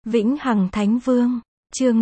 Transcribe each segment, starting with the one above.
Vĩnh Hằng Thánh Vương, chương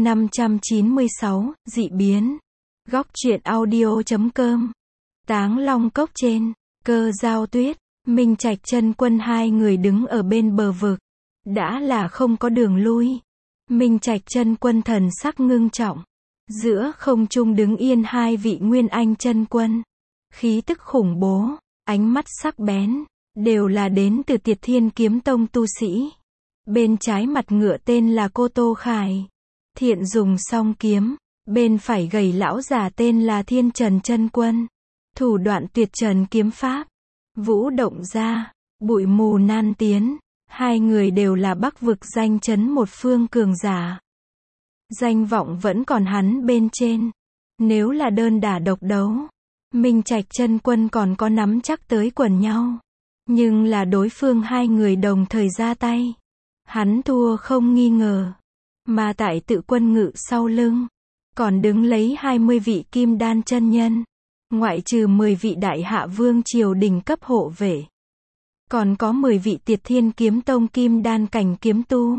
596, dị biến. Góc truyện audio.com. Táng Long Cốc trên, Cơ Dao Tuyết, Minh Trạch Chân Quân hai người đứng ở bên bờ vực. Đã là không có đường lui. Minh Trạch Chân Quân thần sắc ngưng trọng. Giữa không trung đứng yên hai vị Nguyên Anh Chân Quân. Khí tức khủng bố, ánh mắt sắc bén, đều là đến từ Tiệt Thiên Kiếm Tông tu sĩ. Bên trái mặt ngựa tên là Cô Tô Khải, thiện dùng song kiếm. Bên phải gầy lão già tên là Thiên Trần Chân Quân, thủ đoạn tuyệt trần kiếm pháp. Vũ động ra, bụi mù nan tiến. Hai người đều là Bắc vực danh chấn một phương cường giả. Danh vọng vẫn còn hắn bên trên. Nếu là đơn đả độc đấu, Minh Trạch Chân Quân còn có nắm chắc tới quần nhau. Nhưng là đối phương hai người đồng thời ra tay, hắn thua không nghi ngờ. Mà tại Tự Quân Ngự sau lưng, còn đứng lấy 20 vị kim đan chân nhân, ngoại trừ 10 vị đại hạ vương triều đình cấp hộ vệ. Còn có 10 vị Tiệt Thiên Kiếm Tông kim đan cảnh kiếm tu.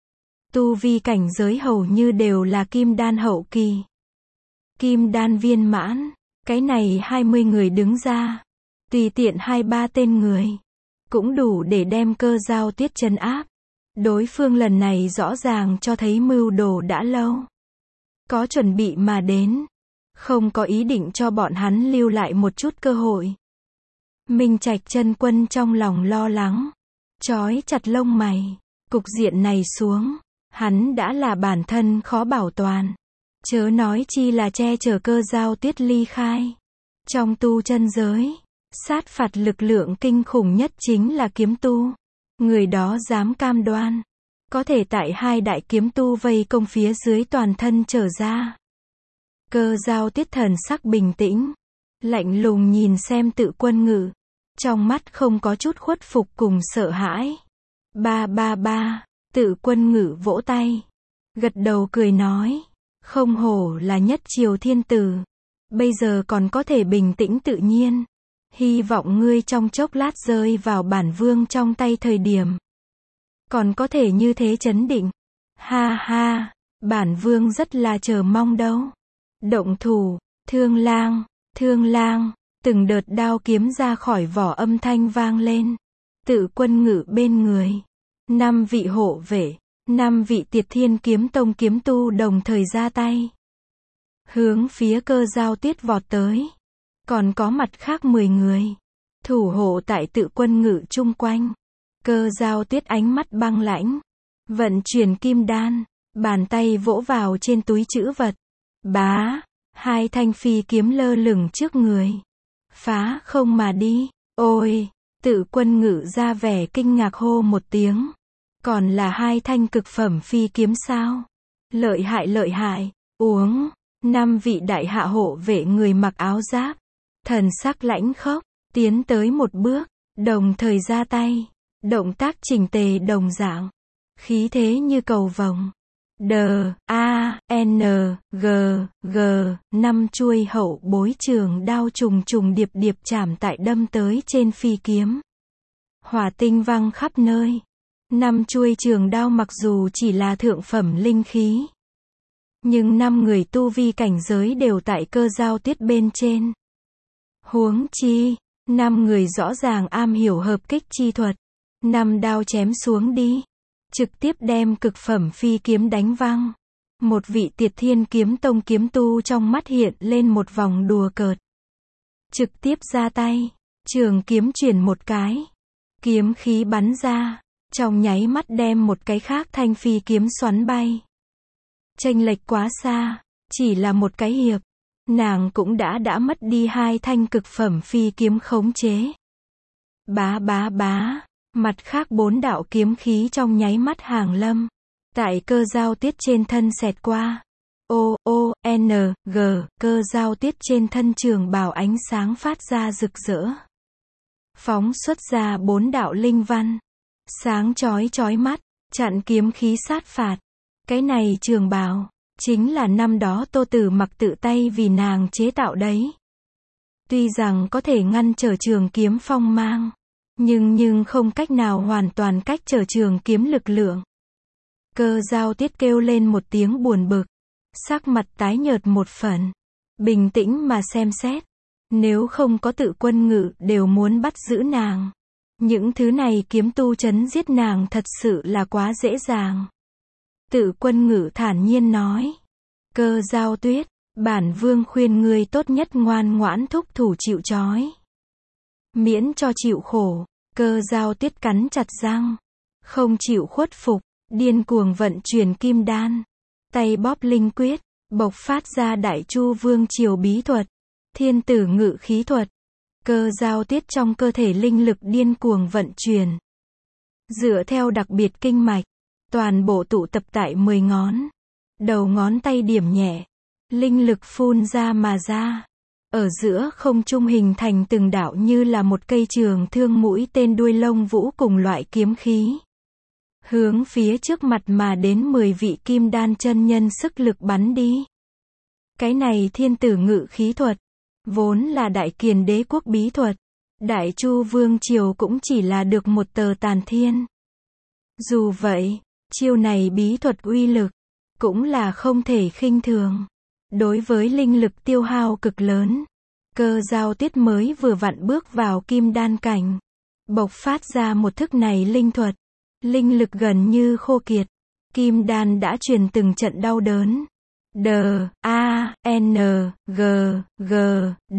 Tu vi cảnh giới hầu như đều là kim đan hậu kỳ, kim đan viên mãn. Cái này 20 người đứng ra, tùy tiện 2-3 tên người, cũng đủ để đem Cơ Dao Tuyết trấn áp. Đối phương lần này rõ ràng cho thấy mưu đồ đã lâu, có chuẩn bị mà đến, không có ý định cho bọn hắn lưu lại một chút cơ hội. Minh Trạch Chân Quân trong lòng lo lắng, trói chặt lông mày. Cục diện này xuống, hắn đã là bản thân khó bảo toàn, chớ nói chi là che chở Cơ Dao Tuyết ly khai. Trong tu chân giới, sát phạt lực lượng kinh khủng nhất chính là kiếm tu. Người đó dám cam đoan, có thể tại hai đại kiếm tu vây công phía dưới toàn thân trở ra. Cơ Dao Tuyết thần sắc bình tĩnh, lạnh lùng nhìn xem Tự Quân Ngự, trong mắt không có chút khuất phục cùng sợ hãi. Ba, Tự Quân Ngự vỗ tay, gật đầu cười nói, không hổ là nhất triều thiên tử, bây giờ còn có thể bình tĩnh tự nhiên. Hy vọng ngươi trong chốc lát rơi vào bản vương trong tay thời điểm, còn có thể như thế trấn định. Ha ha, bản vương rất là chờ mong đâu. Động thủ, Thương Lang, từng đợt đao kiếm ra khỏi vỏ âm thanh vang lên. Tự Quân Ngự bên người, 5 vị hộ vệ, 5 vị Tiệt Thiên Kiếm Tông kiếm tu đồng thời ra tay, hướng phía Cơ Dao Tuyết vọt tới. Còn có mặt khác 10 người, thủ hộ tại Tự Quân Ngự chung quanh. Cơ Dao Tuyết ánh mắt băng lãnh, vận chuyển kim đan, bàn tay vỗ vào trên túi trữ vật. Bá, 2 thanh phi kiếm lơ lửng trước người, phá không mà đi. Ôi, Tự Quân Ngự ra vẻ kinh ngạc hô một tiếng. Còn là 2 thanh cực phẩm phi kiếm sao? Lợi hại, uống. 5 vị đại hạ hộ vệ người mặc áo giáp, thần sắc lãnh khốc, tiến tới một bước, đồng thời ra tay. Động tác chỉnh tề đồng dạng, khí thế như cầu vồng. D-A-N-G-G, 5 chuôi hậu bối trường đao trùng trùng điệp điệp chạm tại đâm tới trên phi kiếm. Hỏa tinh văng khắp nơi. 5 chuôi trường đao mặc dù chỉ là thượng phẩm linh khí, nhưng 5 người tu vi cảnh giới đều tại Cơ Dao Tuyết bên trên. Huống chi, 5 người rõ ràng am hiểu hợp kích chi thuật. 5 đao chém xuống đi, trực tiếp đem cực phẩm phi kiếm đánh văng. Một vị Tiệt Thiên Kiếm Tông kiếm tu trong mắt hiện lên một vòng đùa cợt, trực tiếp ra tay, trường kiếm chuyển một cái, kiếm khí bắn ra, trong nháy mắt đem một cái khác thanh phi kiếm xoắn bay. Chênh lệch quá xa, chỉ là một cái hiệp, nàng cũng đã mất đi 2 thanh cực phẩm phi kiếm khống chế. Bá, mặt khác 4 đạo kiếm khí trong nháy mắt hàng lâm, tại Cơ Dao Tuyết trên thân xẹt qua. O-O-N-G, Cơ Dao Tuyết trên thân trường bào ánh sáng phát ra rực rỡ, phóng xuất ra 4 đạo linh văn, sáng chói mắt, chặn kiếm khí sát phạt. Cái này trường bào, chính là năm đó Tô Tử Mặc tự tay vì nàng chế tạo đấy. Tuy rằng có thể ngăn trở trường kiếm phong mang, nhưng không cách nào hoàn toàn cách trở trường kiếm lực lượng. Cơ Giao Tiết kêu lên một tiếng buồn bực, sắc mặt tái nhợt một phần. Bình tĩnh mà xem xét, nếu không có Tự Quân Ngự đều muốn bắt giữ nàng. Những thứ này kiếm tu trấn giết nàng thật sự là quá dễ dàng. Tự Quân Ngự thản nhiên nói. Cơ Giao Tuyết, bản vương khuyên ngươi tốt nhất ngoan ngoãn thúc thủ chịu trói. Miễn cho chịu khổ. Cơ Giao Tuyết cắn chặt răng, không chịu khuất phục, điên cuồng vận chuyển kim đan, tay bóp linh quyết, bộc phát ra Đại Chu Vương Triều bí thuật, Thiên Tử Ngự khí thuật. Cơ Giao Tuyết trong cơ thể linh lực điên cuồng vận chuyển. Dựa theo đặc biệt kinh mạch, toàn bộ tụ tập tại 10 ngón, đầu ngón tay điểm nhẹ, linh lực phun ra mà ra. Ở giữa không trung hình thành từng đạo như là một cây trường thương mũi tên đuôi lông vũ cùng loại kiếm khí. Hướng phía trước mặt mà đến 10 vị kim đan chân nhân sức lực bắn đi. Cái này Thiên Tử Ngự khí thuật, vốn là Đại Kiền đế quốc bí thuật. Đại Chu Vương Triều cũng chỉ là được một tờ tàn thiên. Dù vậy, chiêu này bí thuật uy lực, cũng là không thể khinh thường. Đối với linh lực tiêu hao cực lớn, Cơ Giao Tiết mới vừa vặn bước vào kim đan cảnh, bộc phát ra một thức này linh thuật, linh lực gần như khô kiệt, kim đan đã truyền từng trận đau đớn. D A N G G D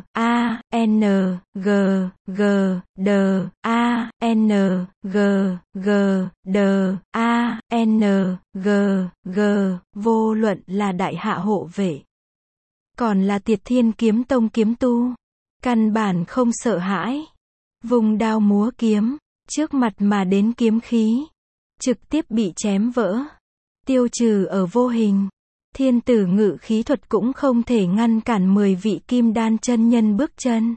A N G G D A N G G D A N G G. Vô luận là đại hạ hộ vệ, còn là Tiệt Thiên Kiếm Tông kiếm tu, căn bản không sợ hãi, vùng đao múa kiếm, trước mặt mà đến kiếm khí, trực tiếp bị chém vỡ, tiêu trừ ở vô hình. Thiên Tử Ngự khí thuật cũng không thể ngăn cản 10 vị kim đan chân nhân bước chân.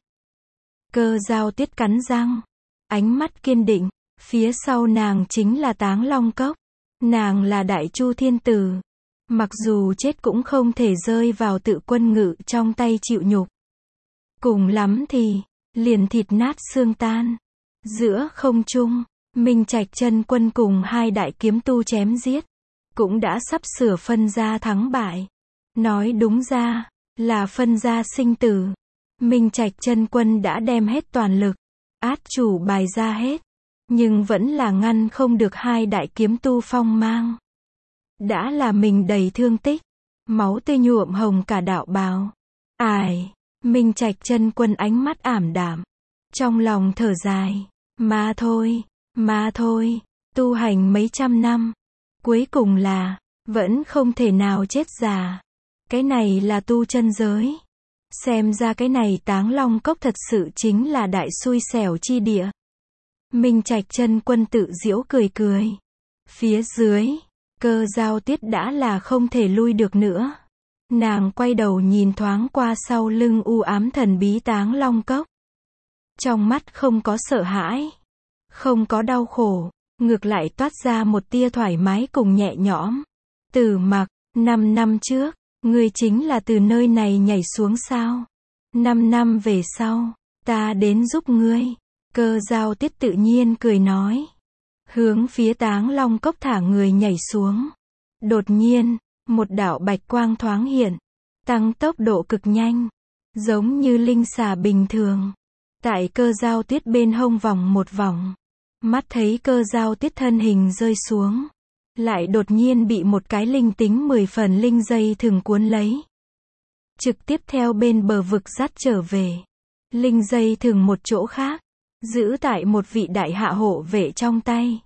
Cơ Giao Tiết cắn răng, ánh mắt kiên định, phía sau nàng chính là Táng Long Cốc. Nàng là Đại Chu Thiên Tử, mặc dù chết cũng không thể rơi vào Tự Quân Ngự trong tay chịu nhục. Cùng lắm thì, liền thịt nát xương tan. Giữa không trung, Minh Trạch Chân Quân cùng 2 đại kiếm tu chém giết, cũng đã sắp sửa phân ra thắng bại. Nói đúng ra, là phân ra sinh tử. Minh Trạch Chân Quân đã đem hết toàn lực, át chủ bài ra hết, nhưng vẫn là ngăn không được 2 đại kiếm tu phong mang. Đã là mình đầy thương tích, máu tươi nhuộm hồng cả đạo bào. Ải, Minh Trạch Chân Quân ánh mắt ảm đạm, trong lòng thở dài, mà thôi, tu hành mấy trăm năm, cuối cùng là, vẫn không thể nào chết già. Cái này là tu chân giới. Xem ra cái này Táng Long Cốc thật sự chính là đại xui xẻo chi địa. Minh Trạch Chân Quân tự giễu cười cười. Phía dưới, Cơ Giao Tiết đã là không thể lui được nữa. Nàng quay đầu nhìn thoáng qua sau lưng u ám thần bí Táng Long Cốc. Trong mắt không có sợ hãi, không có đau khổ, ngược lại toát ra một tia thoải mái cùng nhẹ nhõm. Tử Mặc, 5 năm trước, ngươi chính là từ nơi này nhảy xuống sao? 5 năm về sau, ta đến giúp ngươi. Cơ Giao Tiết tự nhiên cười nói. Hướng phía Táng Long Cốc thả người nhảy xuống. Đột nhiên, một đạo bạch quang thoáng hiện, tăng tốc độ cực nhanh, giống như linh xà bình thường. Tại Cơ Giao Tiết bên hông vòng một vòng, mắt thấy Cơ Giao Tiết thân hình rơi xuống, lại đột nhiên bị một cái linh tính 10 phần linh dây thừng cuốn lấy, trực tiếp theo bên bờ vực dắt trở về. Linh dây thừng một chỗ khác, giữ tại một vị đại hạ hộ vệ trong tay.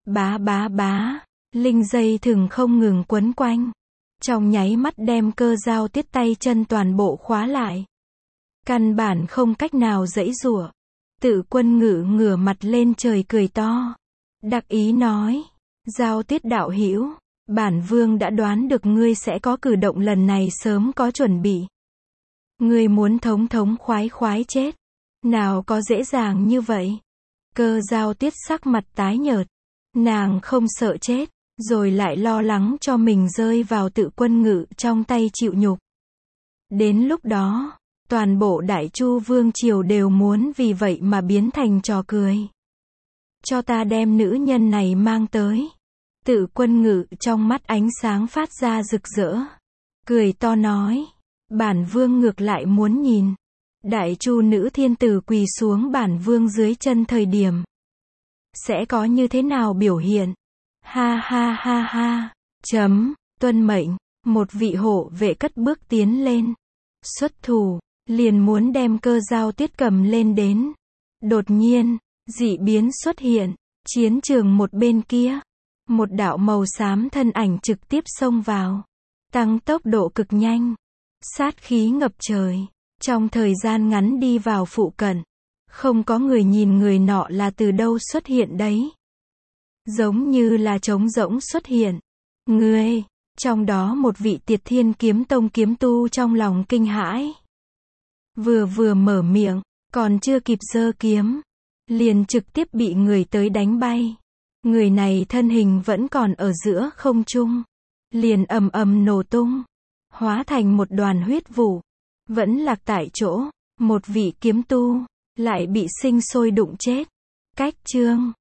Bá, linh dây thừng không ngừng quấn quanh, trong nháy mắt đem Cơ Giao Tiết tay chân toàn bộ khóa lại. Căn bản không cách nào giãy giụa. Tự Quân Ngự ngửa mặt lên trời cười to, đắc ý nói: Giao Tiết đạo hữu, bản vương đã đoán được ngươi sẽ có cử động lần này sớm có chuẩn bị. Ngươi muốn thống khoái chết, nào có dễ dàng như vậy. Cơ Giao Tiết sắc mặt tái nhợt, nàng không sợ chết, rồi lại lo lắng cho mình rơi vào Tự Quân Ngự trong tay chịu nhục. Đến lúc đó, toàn bộ Đại Chu Vương Triều đều muốn vì vậy mà biến thành trò cười. Cho ta đem nữ nhân này mang tới. Tự Quân Ngự trong mắt ánh sáng phát ra rực rỡ. Cười to nói. Bản vương ngược lại muốn nhìn. Đại Chu nữ thiên tử quỳ xuống bản vương dưới chân thời điểm. Sẽ có như thế nào biểu hiện? Ha ha ha ha. Tuân mệnh. Một vị hộ vệ cất bước tiến lên. Xuất thủ. Liền muốn đem Cơ Dao Tuyết cầm lên đến. Đột nhiên, dị biến xuất hiện. Chiến trường một bên kia. Một đạo màu xám thân ảnh trực tiếp xông vào. Tăng tốc độ cực nhanh. Sát khí ngập trời. Trong thời gian ngắn đi vào phụ cận. Không có người nhìn người nọ là từ đâu xuất hiện đấy. Giống như là trống rỗng xuất hiện. Ngươi, trong đó một vị Tiệt Thiên Kiếm Tông kiếm tu trong lòng kinh hãi. Vừa mở miệng, còn chưa kịp giơ kiếm. Liền trực tiếp bị người tới đánh bay. Người này thân hình vẫn còn ở giữa không trung. Liền ầm ầm nổ tung. Hóa thành một đoàn huyết vụ. Vẫn lạc tại chỗ. Một vị kiếm tu lại bị sinh sôi đụng chết. Cách chương